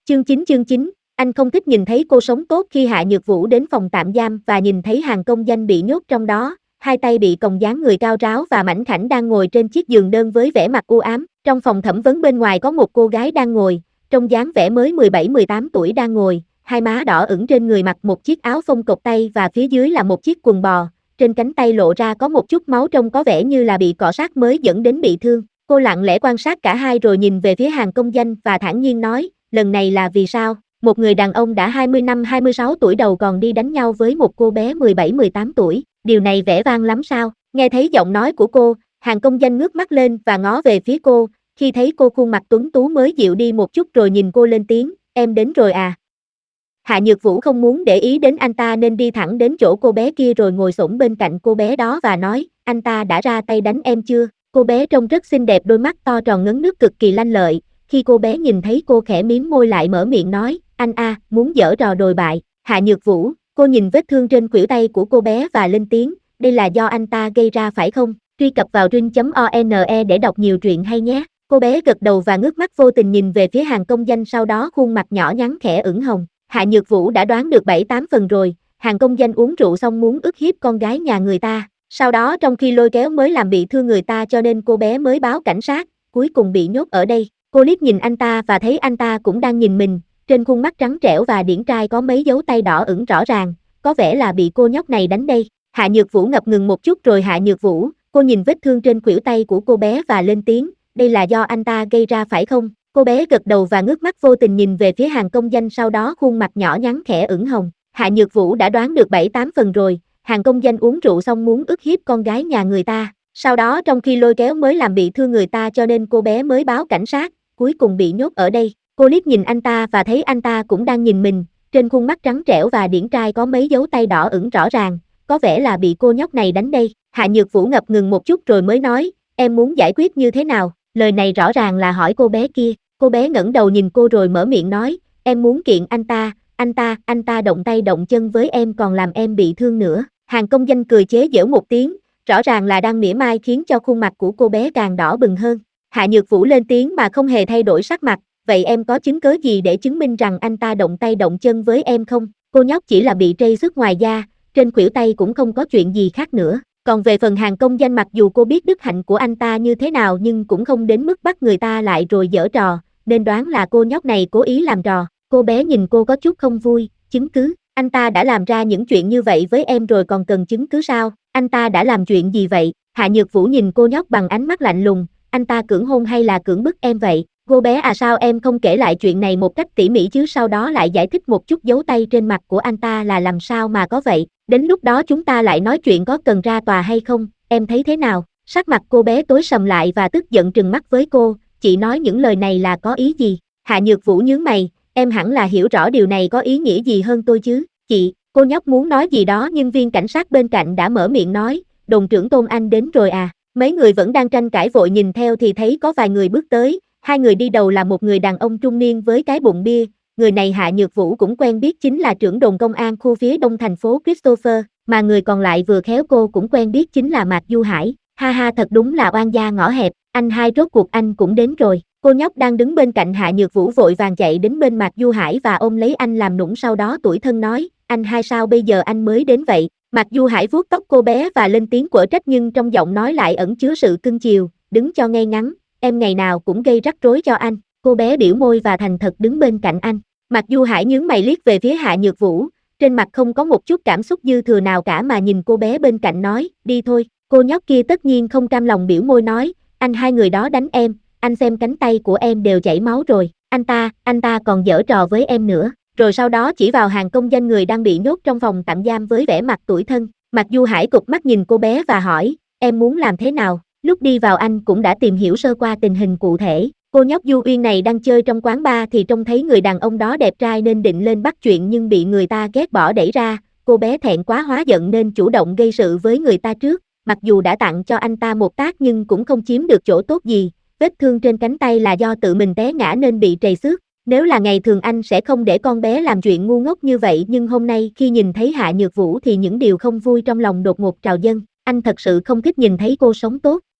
Chương 9, anh không thích nhìn thấy cô sống tốt. Khi Hạ Nhược Vũ đến phòng tạm giam và nhìn thấy Hàn Công Danh bị nhốt trong đó, hai tay bị còng dáng người cao ráo và mảnh khảnh đang ngồi trên chiếc giường đơn với vẻ mặt u ám. Trong phòng thẩm vấn bên ngoài có một cô gái đang ngồi, trông dáng vẻ mới 17-18 tuổi đang ngồi, hai má đỏ ửng, trên người mặc một chiếc áo phông cộc tay và phía dưới là một chiếc quần bò, trên cánh tay lộ ra có một chút máu, trông có vẻ như là bị cọ sát mới dẫn đến bị thương. Cô lặng lẽ quan sát cả hai rồi nhìn về phía Hàn Công Danh và thản nhiên nói, lần này là vì sao? Một người đàn ông đã 26 tuổi đầu còn đi đánh nhau với một cô bé 17-18 tuổi, điều này vẻ vang lắm sao? Nghe thấy giọng nói của cô, Hàn Công Danh ngước mắt lên và ngó về phía cô, khi thấy cô khuôn mặt tuấn tú mới dịu đi một chút rồi nhìn cô lên tiếng, em đến rồi à? Hạ Nhược Vũ không muốn để ý đến anh ta nên đi thẳng đến chỗ cô bé kia rồi ngồi xổm bên cạnh cô bé đó và nói, anh ta đã ra tay đánh em chưa? Cô bé trông rất xinh đẹp, đôi mắt to tròn ngấn nước cực kỳ lanh lợi. Khi cô bé nhìn thấy cô khẽ mím môi lại mở miệng nói, anh muốn giở trò đồi bại. Hạ Nhược Vũ, cô nhìn vết thương trên khuỷu tay của cô bé và lên tiếng, đây là do anh ta gây ra phải không? Truy cập vào ring.one để đọc nhiều truyện hay nhé. Cô bé gật đầu và ngước mắt vô tình nhìn về phía Hàn Công Danh, sau đó khuôn mặt nhỏ nhắn khẽ ửng hồng. Hạ Nhược Vũ đã đoán được 7-8 phần rồi, Hàn Công Danh uống rượu xong muốn ức hiếp con gái nhà người ta. Sau đó trong khi lôi kéo mới làm bị thương người ta cho nên cô bé mới báo cảnh sát, cuối cùng bị nhốt ở đây. Cô liếc nhìn anh ta và thấy anh ta cũng đang nhìn mình, trên khuôn mắt trắng trẻo và điển trai có mấy dấu tay đỏ ửng rõ ràng, có vẻ là bị cô nhóc này đánh đây. Hạ Nhược Vũ ngập ngừng một chút rồi Hạ Nhược Vũ, cô nhìn vết thương trên khuỷu tay của cô bé và lên tiếng, đây là do anh ta gây ra phải không? Cô bé gật đầu và ngước mắt vô tình nhìn về phía Hàn Công Danh, sau đó khuôn mặt nhỏ nhắn khẽ ửng hồng. Hạ Nhược Vũ đã đoán được 7-8 phần rồi, Hàn Công Danh uống rượu xong muốn ức hiếp con gái nhà người ta. Sau đó trong khi lôi kéo mới làm bị thương người ta cho nên cô bé mới báo cảnh sát, cuối cùng bị nhốt ở đây. Cô liếc nhìn anh ta và thấy anh ta cũng đang nhìn mình, trên khuôn mắt trắng trẻo và điển trai có mấy dấu tay đỏ ửng rõ ràng, có vẻ là bị cô nhóc này đánh đây. Hạ Nhược Vũ ngập ngừng một chút rồi mới nói, em muốn giải quyết như thế nào? Lời này rõ ràng là hỏi cô bé kia. Cô bé ngẩng đầu nhìn cô rồi mở miệng nói, em muốn kiện anh ta động tay động chân với em còn làm em bị thương nữa. Hàn Công Danh cười chế giễu một tiếng, rõ ràng là đang mỉa mai khiến cho khuôn mặt của cô bé càng đỏ bừng hơn. Hạ Nhược Vũ lên tiếng mà không hề thay đổi sắc mặt, vậy em có chứng cớ gì để chứng minh rằng anh ta động tay động chân với em không? Cô nhóc chỉ là bị trầy xước ngoài da, trên khuỷu tay cũng không có chuyện gì khác nữa. Còn về phần Hàn Công Danh, mặc dù cô biết đức hạnh của anh ta như thế nào nhưng cũng không đến mức bắt người ta lại rồi giở trò, nên đoán là cô nhóc này cố ý làm trò. Cô bé nhìn cô có chút không vui, chứng cứ? Anh ta đã làm ra những chuyện như vậy với em rồi còn cần chứng cứ sao? Anh ta đã làm chuyện gì vậy? Hạ Nhược Vũ nhìn cô nhóc bằng ánh mắt lạnh lùng, anh ta cưỡng hôn hay là cưỡng bức em vậy? Cô bé sao em không kể lại chuyện này một cách tỉ mỉ chứ, sau đó lại giải thích một chút dấu tay trên mặt của anh ta là làm sao mà có vậy? Đến lúc đó chúng ta lại nói chuyện có cần ra tòa hay không, em thấy thế nào? Sắc mặt cô bé tối sầm lại và tức giận trừng mắt với cô, chị nói những lời này là có ý gì? Hạ Nhược Vũ nhướng mày, em hẳn là hiểu rõ điều này có ý nghĩa gì hơn tôi chứ? Chị, cô nhóc muốn nói gì đó nhưng viên cảnh sát bên cạnh đã mở miệng nói, đồn trưởng Tôn Anh đến rồi à? Mấy người vẫn đang tranh cãi vội nhìn theo thì thấy có vài người bước tới, hai người đi đầu là một người đàn ông trung niên với cái bụng bia, người này Hạ Nhược Vũ cũng quen biết, chính là trưởng đồn công an khu phía đông thành phố Christopher, mà người còn lại vừa khéo cô cũng quen biết, chính là Mạc Du Hải. Ha ha, thật đúng là oan gia ngõ hẹp, anh hai rốt cuộc anh cũng đến rồi. Cô nhóc đang đứng bên cạnh Hạ Nhược Vũ vội vàng chạy đến bên Mạc Du Hải và ôm lấy anh làm nũng, sau đó tủi thân nói, anh hai sao bây giờ anh mới đến vậy? Mạc Du Hải vuốt tóc cô bé và lên tiếng quở trách nhưng trong giọng nói lại ẩn chứa sự cưng chiều, đứng cho ngay ngắn, em ngày nào cũng gây rắc rối cho anh. Cô bé biểu môi và thành thật đứng bên cạnh anh. Mạc Du Hải nhướng mày liếc về phía Hạ Nhược Vũ, trên mặt không có một chút cảm xúc dư thừa nào cả mà nhìn cô bé bên cạnh nói, đi thôi. Cô nhóc kia tất nhiên không cam lòng biểu môi nói, anh hai người đó đánh em, anh xem cánh tay của em đều chảy máu rồi, anh ta còn giở trò với em nữa. Rồi sau đó chỉ vào Hàn Công Danh, người đang bị nhốt trong phòng tạm giam với vẻ mặt tủi thân. Mạc Du Hải cụp mắt nhìn cô bé và hỏi, em muốn làm thế nào? Lúc đi vào anh cũng đã tìm hiểu sơ qua tình hình cụ thể. Cô nhóc Du Uyên này đang chơi trong quán bar thì trông thấy người đàn ông đó đẹp trai nên định lên bắt chuyện nhưng bị người ta ghét bỏ đẩy ra. Cô bé thẹn quá hóa giận nên chủ động gây sự với người ta trước. Mặc dù đã tặng cho anh ta một tát nhưng cũng không chiếm được chỗ tốt gì. Vết thương trên cánh tay là do tự mình té ngã nên bị trầy xước. Nếu là ngày thường anh sẽ không để con bé làm chuyện ngu ngốc như vậy, nhưng hôm nay khi nhìn thấy Hạ Nhược Vũ thì những điều không vui trong lòng đột ngột trào dâng. Anh thật sự không thích nhìn thấy cô sống tốt.